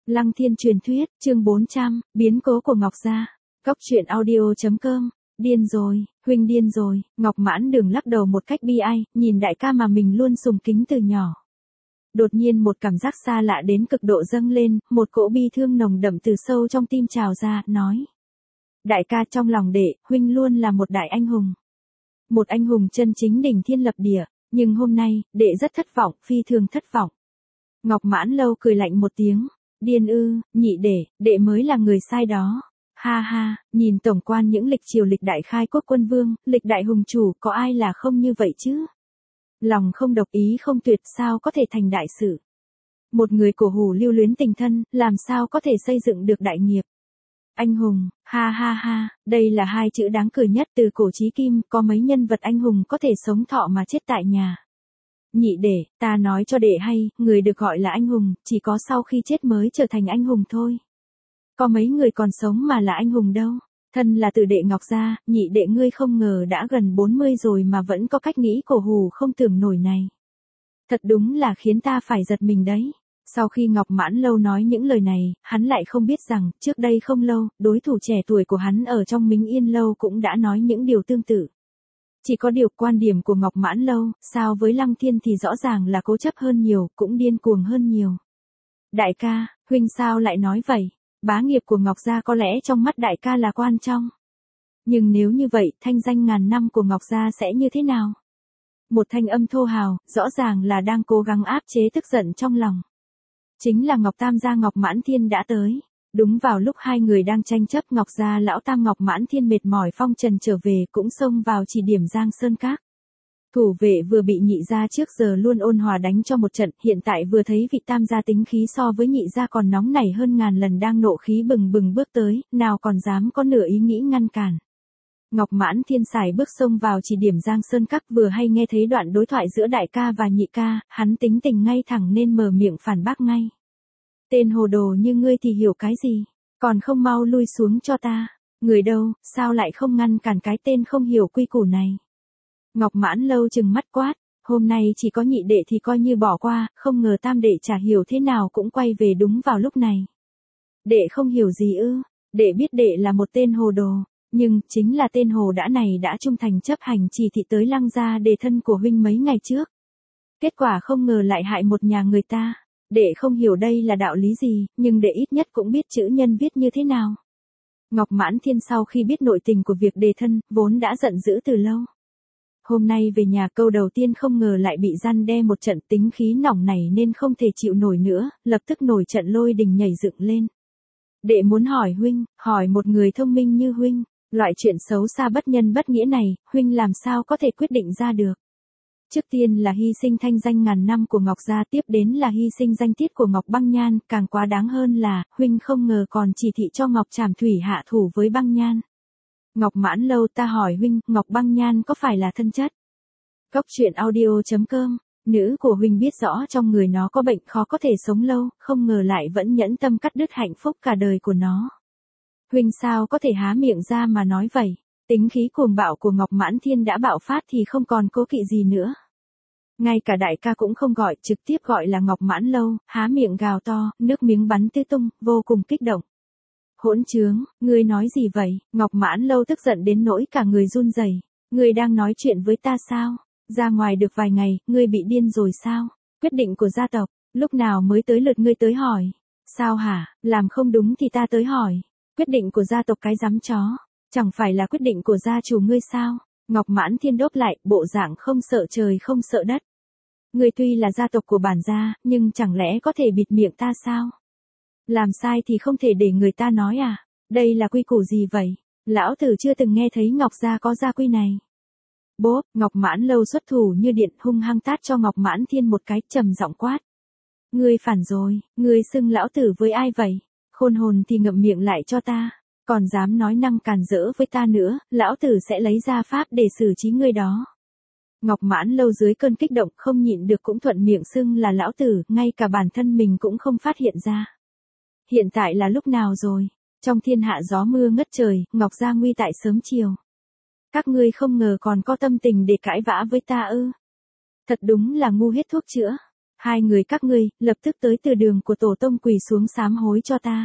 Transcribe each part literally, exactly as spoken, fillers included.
Lăng Thiên truyền thuyết, chương bốn trăm, biến cố của Ngọc gia. Cốc truyện audio chấm com. Điên rồi, huynh điên rồi. Ngọc Mãn Đường lắc đầu một cách bi ai, nhìn đại ca mà mình luôn sùng kính từ nhỏ. Đột nhiên một cảm giác xa lạ đến cực độ dâng lên, một cỗ bi thương nồng đậm từ sâu trong tim trào ra, nói. Đại ca, trong lòng đệ, huynh luôn là một đại anh hùng. Một anh hùng chân chính đỉnh thiên lập địa, nhưng hôm nay, đệ rất thất vọng, phi thường thất vọng. Ngọc Mãn Lâu cười lạnh một tiếng. Điên ư, nhị đệ, đệ mới là người sai đó. Ha ha, nhìn tổng quan những lịch triều lịch đại khai quốc quân vương, lịch đại hùng chủ, có ai là không như vậy chứ? Lòng không độc ý không tuyệt sao có thể thành đại sự. Một người cổ hủ lưu luyến tình thân, làm sao có thể xây dựng được đại nghiệp? Anh hùng, ha ha ha, đây là hai chữ đáng cười nhất từ cổ chí kim, có mấy nhân vật anh hùng có thể sống thọ mà chết tại nhà. Nhị đệ, ta nói cho đệ hay, người được gọi là anh hùng, chỉ có sau khi chết mới trở thành anh hùng thôi. Có mấy người còn sống mà là anh hùng đâu. Thân là từ đệ Ngọc gia, nhị đệ ngươi không ngờ đã gần bốn mươi rồi mà vẫn có cách nghĩ cổ hủ không tưởng nổi này. Thật đúng là khiến ta phải giật mình đấy. Sau khi Ngọc Mãn Lâu nói những lời này, hắn lại không biết rằng, trước đây không lâu, đối thủ trẻ tuổi của hắn ở trong Mính Yên Lâu cũng đã nói những điều tương tự. Chỉ có điều quan điểm của Ngọc Mãn Lâu, sao với Lăng Thiên thì rõ ràng là cố chấp hơn nhiều, cũng điên cuồng hơn nhiều. Đại ca, huynh sao lại nói vậy? Bá nghiệp của Ngọc gia có lẽ trong mắt đại ca là quan trọng. Nhưng nếu như vậy, thanh danh ngàn năm của Ngọc gia sẽ như thế nào? Một thanh âm thô hào, rõ ràng là đang cố gắng áp chế tức giận trong lòng. Chính là Ngọc Tam gia Ngọc Mãn Thiên đã tới. Đúng vào lúc hai người đang tranh chấp, Ngọc gia lão tam Ngọc Mãn Thiên mệt mỏi phong trần trở về cũng xông vào chỉ điểm Giang Sơn Các. Thủ vệ vừa bị nhị gia trước giờ luôn ôn hòa đánh cho một trận, hiện tại vừa thấy vị tam gia tính khí so với nhị gia còn nóng nảy hơn ngàn lần đang nộ khí bừng bừng bước tới, nào còn dám có nửa ý nghĩ ngăn cản. Ngọc Mãn Thiên xài bước xông vào chỉ điểm Giang Sơn Các, vừa hay nghe thấy đoạn đối thoại giữa đại ca và nhị ca, hắn tính tình ngay thẳng nên mở miệng phản bác ngay. Tên hồ đồ như ngươi thì hiểu cái gì, còn không mau lui xuống cho ta. Người đâu, sao lại không ngăn cản cái tên không hiểu quy củ này? Ngọc Mãn Lâu trừng mắt quát, hôm nay chỉ có nhị đệ thì coi như bỏ qua, không ngờ tam đệ chả hiểu thế nào cũng quay về đúng vào lúc này. Đệ không hiểu gì ư? Đệ biết đệ là một tên hồ đồ, nhưng chính là tên hồ đã này đã trung thành chấp hành chỉ thị tới Lăng gia đề thân của huynh mấy ngày trước. Kết quả không ngờ lại hại một nhà người ta. Đệ không hiểu đây là đạo lý gì, nhưng đệ ít nhất cũng biết chữ nhân viết như thế nào. Ngọc Mãn Thiên sau khi biết nội tình của việc đề thân, vốn đã giận dữ từ lâu. Hôm nay về nhà câu đầu tiên không ngờ lại bị răn đe một trận, tính khí nỏng này nên không thể chịu nổi nữa, lập tức nổi trận lôi đình nhảy dựng lên. Đệ muốn hỏi huynh, hỏi một người thông minh như huynh, loại chuyện xấu xa bất nhân bất nghĩa này, huynh làm sao có thể quyết định ra được. Trước tiên là hy sinh thanh danh ngàn năm của Ngọc gia, tiếp đến là hy sinh danh tiết của Ngọc Băng Nhan, càng quá đáng hơn là, huynh không ngờ còn chỉ thị cho Ngọc Trảm Thủy hạ thủ với Băng Nhan. Ngọc Mãn Lâu, ta hỏi huynh, Ngọc Băng Nhan có phải là thân chất? Cốc truyện audio chấm com. Nữ của huynh biết rõ trong người nó có bệnh khó có thể sống lâu, không ngờ lại vẫn nhẫn tâm cắt đứt hạnh phúc cả đời của nó. Huynh sao có thể há miệng ra mà nói vậy? Tính khí cuồng bạo của Ngọc Mãn Thiên đã bạo phát thì không còn cố kỵ gì nữa. Ngay cả đại ca cũng không gọi, trực tiếp gọi là Ngọc Mãn Lâu, há miệng gào to, nước miếng bắn tứ tung, vô cùng kích động. Hỗn trướng, ngươi nói gì vậy? Ngọc Mãn Lâu tức giận đến nỗi cả người run rẩy. Ngươi đang nói chuyện với ta sao? Ra ngoài được vài ngày, ngươi bị điên rồi sao? Quyết định của gia tộc, lúc nào mới tới lượt ngươi tới hỏi? Sao hả? Làm không đúng thì ta tới hỏi. Quyết định của gia tộc cái rắm chó. Chẳng phải là quyết định của gia chủ ngươi sao? Ngọc Mãn Thiên đốt lại, bộ dạng không sợ trời không sợ đất. Ngươi tuy là gia tộc của bản gia, nhưng chẳng lẽ có thể bịt miệng ta sao? Làm sai thì không thể để người ta nói à? Đây là quy củ gì vậy? Lão tử chưa từng nghe thấy Ngọc gia có gia quy này. Bốp, Ngọc Mãn Lâu xuất thủ như điện, hung hăng tát cho Ngọc Mãn Thiên một cái, trầm giọng quát. Ngươi phản rồi, ngươi xưng lão tử với ai vậy? Khôn hồn thì ngậm miệng lại cho ta. Còn dám nói năng càn rỡ với ta nữa, lão tử sẽ lấy ra pháp để xử trí ngươi đó. Ngọc Mãn Lâu dưới cơn kích động không nhịn được cũng thuận miệng xưng là lão tử, ngay cả bản thân mình cũng không phát hiện ra. Hiện tại là lúc nào rồi? Trong thiên hạ gió mưa ngất trời, Ngọc gia nguy tại sớm chiều. Các ngươi không ngờ còn có tâm tình để cãi vã với ta ư? Thật đúng là ngu hết thuốc chữa. Hai người các ngươi, lập tức tới từ đường của tổ tông quỳ xuống sám hối cho ta.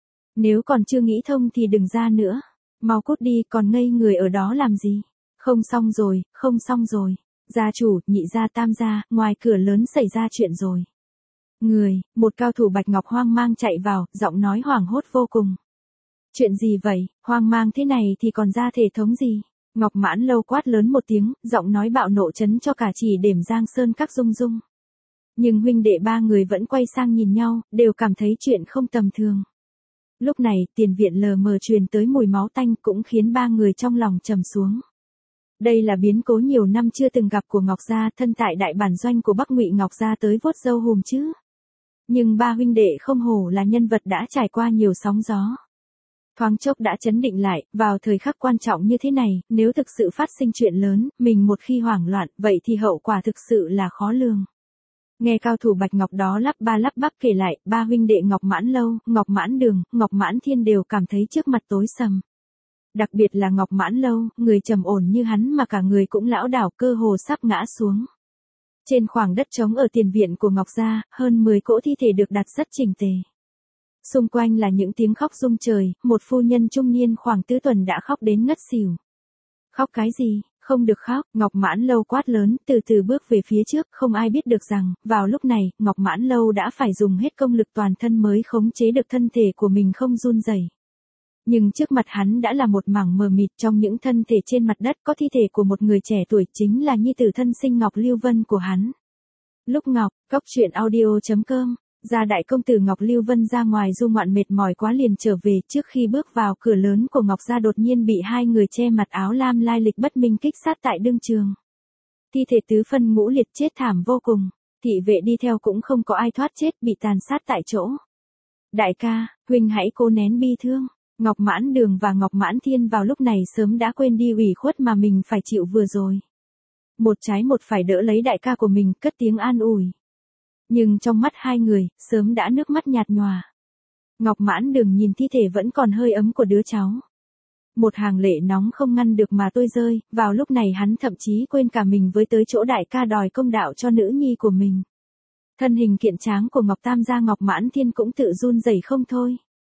Nếu còn chưa nghĩ thông thì đừng ra nữa. Mau cút đi, còn ngây người ở đó làm gì? Không xong rồi, không xong rồi. Gia chủ, nhị gia tam gia, ngoài cửa lớn xảy ra chuyện rồi. Người, một cao thủ Bạch Ngọc hoang mang chạy vào, giọng nói hoảng hốt vô cùng. Chuyện gì vậy, hoang mang thế này thì còn ra thể thống gì? Ngọc Mãn Lâu quát lớn một tiếng, giọng nói bạo nộ chấn cho cả chỉ đểm Giang Sơn các rung rung. Nhưng huynh đệ ba người vẫn quay sang nhìn nhau, đều cảm thấy chuyện không tầm thường. Lúc này, tiền viện lờ mờ truyền tới mùi máu tanh cũng khiến ba người trong lòng trầm xuống. Đây là biến cố nhiều năm chưa từng gặp của Ngọc Gia, thân tại đại bản doanh của Bắc Ngụy Ngọc Gia tới vuốt râu hùm chứ. Nhưng ba huynh đệ không hổ là nhân vật đã trải qua nhiều sóng gió. Thoáng chốc đã chấn định lại, vào thời khắc quan trọng như thế này, nếu thực sự phát sinh chuyện lớn, mình một khi hoảng loạn, vậy thì hậu quả thực sự là khó lường. Nghe cao thủ Bạch Ngọc đó lắp ba lắp bắp kể lại, ba huynh đệ Ngọc Mãn Lâu, Ngọc Mãn Đường, Ngọc Mãn Thiên đều cảm thấy trước mặt tối sầm. Đặc biệt là Ngọc Mãn Lâu, người trầm ổn như hắn mà cả người cũng lão đảo cơ hồ sắp ngã xuống. Trên khoảng đất trống ở tiền viện của Ngọc Gia, hơn mười cỗ thi thể được đặt rất chỉnh tề. Xung quanh là những tiếng khóc rung trời, một phu nhân trung niên khoảng tứ tuần đã khóc đến ngất xỉu. Khóc cái gì, không được khóc, Ngọc Mãn Lâu quát lớn, từ từ bước về phía trước, không ai biết được rằng, vào lúc này, Ngọc Mãn Lâu đã phải dùng hết công lực toàn thân mới khống chế được thân thể của mình không run rẩy. Nhưng trước mặt hắn đã là một mảng mờ mịt, trong những thân thể trên mặt đất có thi thể của một người trẻ tuổi, chính là nhi tử thân sinh Ngọc Lưu Vân của hắn. Lúc Ngọc, cóc truyện audio chấm com, gia đại công tử Ngọc Lưu Vân ra ngoài du ngoạn mệt mỏi quá liền trở về, trước khi bước vào cửa lớn của Ngọc Gia đột nhiên bị hai người che mặt áo lam lai lịch bất minh kích sát tại đương trường. Thi thể tứ phân ngũ liệt chết thảm vô cùng, thị vệ đi theo cũng không có ai thoát chết, bị tàn sát tại chỗ. Đại ca, huynh hãy cố nén bi thương. Ngọc Mãn Đường và Ngọc Mãn Thiên vào lúc này sớm đã quên đi ủy khuất mà mình phải chịu vừa rồi. Một trái một phải đỡ lấy đại ca của mình, cất tiếng an ủi. Nhưng trong mắt hai người, sớm đã nước mắt nhạt nhòa. Ngọc Mãn Đường nhìn thi thể vẫn còn hơi ấm của đứa cháu. Một hàng lệ nóng không ngăn được mà tôi rơi, vào lúc này hắn thậm chí quên cả mình với tới chỗ đại ca đòi công đạo cho nữ nhi của mình. Thân hình kiện tráng của Ngọc Tam gia Ngọc Mãn Thiên cũng tự run rẩy không thôi.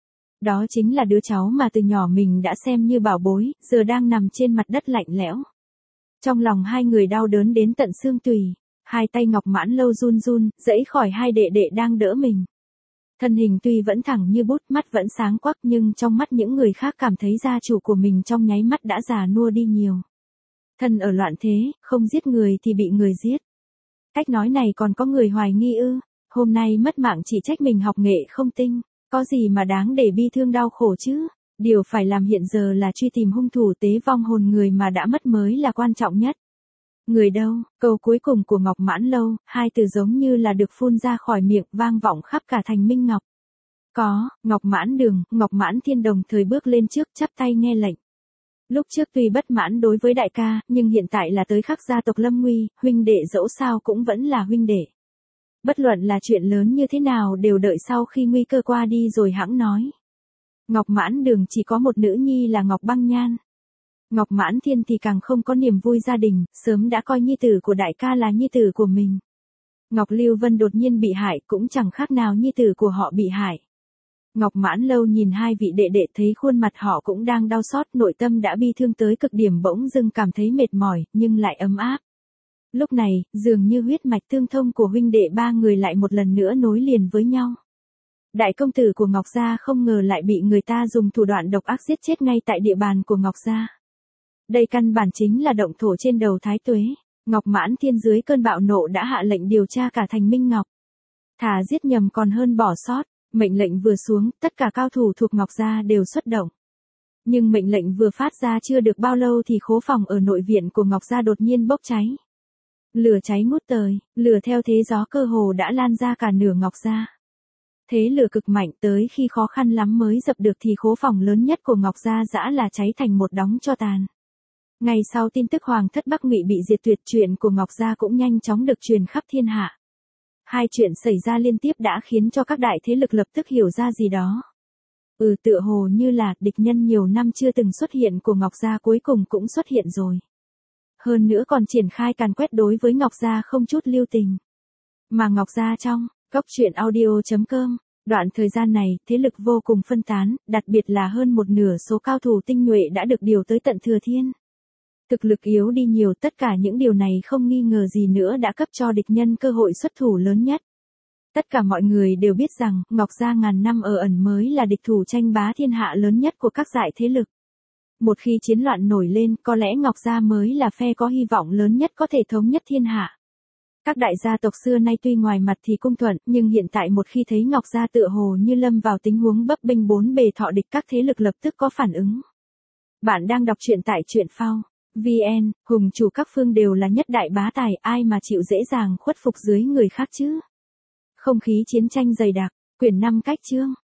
Đó chính là đứa cháu mà từ nhỏ mình đã xem như bảo bối, giờ đang nằm trên mặt đất lạnh lẽo. Trong lòng hai người đau đớn đến tận xương tủy, hai tay Ngọc Mãn Lâu run run, dãy khỏi hai đệ đệ đang đỡ mình. Thân hình tuy vẫn thẳng như bút, mắt vẫn sáng quắc, nhưng trong mắt những người khác cảm thấy gia chủ của mình trong nháy mắt đã già nua đi nhiều. Thân ở loạn thế, không giết người thì bị người giết. Cách nói này còn có người hoài nghi ư? Hôm nay mất mạng chỉ trách mình học nghệ không tinh. Có gì mà đáng để bi thương đau khổ chứ? Điều phải làm hiện giờ là truy tìm hung thủ tế vong hồn người mà đã mất mới là quan trọng nhất. Người đâu? Câu cuối cùng của Ngọc Mãn Lâu, hai từ giống như là được phun ra khỏi miệng, vang vọng khắp cả thành Minh Ngọc. Có, Ngọc Mãn Đường, Ngọc Mãn Thiên đồng thời bước lên trước, chắp tay nghe lệnh. Lúc trước tuy bất mãn đối với đại ca, nhưng hiện tại là tới khắc gia tộc lâm nguy, huynh đệ dẫu sao cũng vẫn là huynh đệ. Bất luận là chuyện lớn như thế nào đều đợi sau khi nguy cơ qua đi rồi hẵng nói. Ngọc Mãn Đường chỉ có một nữ nhi là Ngọc Băng Nhan. Ngọc Mãn Thiên thì càng không có niềm vui gia đình, sớm đã coi nhi tử của đại ca là nhi tử của mình. Ngọc Lưu Vân đột nhiên bị hại cũng chẳng khác nào nhi tử của họ bị hại. Ngọc Mãn Lâu nhìn hai vị đệ đệ thấy khuôn mặt họ cũng đang đau xót, nội tâm đã bi thương tới cực điểm, bỗng dưng cảm thấy mệt mỏi, nhưng lại ấm áp. Lúc này, dường như huyết mạch tương thông của huynh đệ ba người lại một lần nữa nối liền với nhau. Đại công tử của Ngọc Gia không ngờ lại bị người ta dùng thủ đoạn độc ác giết chết ngay tại địa bàn của Ngọc Gia. Đây căn bản chính là động thổ trên đầu Thái Tuế. Ngọc Mãn Thiên dưới cơn bạo nộ đã hạ lệnh điều tra cả thành Minh Ngọc. Thà giết nhầm còn hơn bỏ sót. Mệnh lệnh vừa xuống, tất cả cao thủ thuộc Ngọc Gia đều xuất động. Nhưng mệnh lệnh vừa phát ra chưa được bao lâu thì khố phòng ở nội viện của Ngọc Gia đột nhiên bốc cháy. Lửa cháy ngút trời, lửa theo thế gió cơ hồ đã lan ra cả nửa Ngọc Gia. Thế lửa cực mạnh tới khi khó khăn lắm mới dập được thì khố phòng lớn nhất của Ngọc Gia dã là cháy thành một đống tro tàn. Ngày sau tin tức Hoàng thất Bắc Ngụy bị diệt tuyệt, chuyện của Ngọc Gia cũng nhanh chóng được truyền khắp thiên hạ. Hai chuyện xảy ra liên tiếp đã khiến cho các đại thế lực lập tức hiểu ra gì đó. Ừ, tựa hồ như là địch nhân nhiều năm chưa từng xuất hiện của Ngọc Gia cuối cùng cũng xuất hiện rồi. Hơn nữa còn triển khai càn quét đối với Ngọc Gia không chút lưu tình. Mà Ngọc Gia trong, Cốc truyện audio chấm com, đoạn thời gian này, thế lực vô cùng phân tán, đặc biệt là hơn một nửa số cao thủ tinh nhuệ đã được điều tới tận Thừa Thiên. Thực lực yếu đi nhiều, tất cả những điều này không nghi ngờ gì nữa đã cấp cho địch nhân cơ hội xuất thủ lớn nhất. Tất cả mọi người đều biết rằng, Ngọc Gia ngàn năm ở ẩn mới là địch thủ tranh bá thiên hạ lớn nhất của các dải thế lực. Một khi chiến loạn nổi lên, có lẽ Ngọc Gia mới là phe có hy vọng lớn nhất có thể thống nhất thiên hạ. Các đại gia tộc xưa nay tuy ngoài mặt thì cung thuận, nhưng hiện tại một khi thấy Ngọc Gia tựa hồ như lâm vào tình huống bấp bênh bốn bề thọ địch, các thế lực lập tức có phản ứng. Bạn đang đọc truyện tại truyện phao vê en, hùng chủ các phương đều là nhất đại bá tài, ai mà chịu dễ dàng khuất phục dưới người khác chứ. Không khí chiến tranh dày đặc, quyển năm cách chương.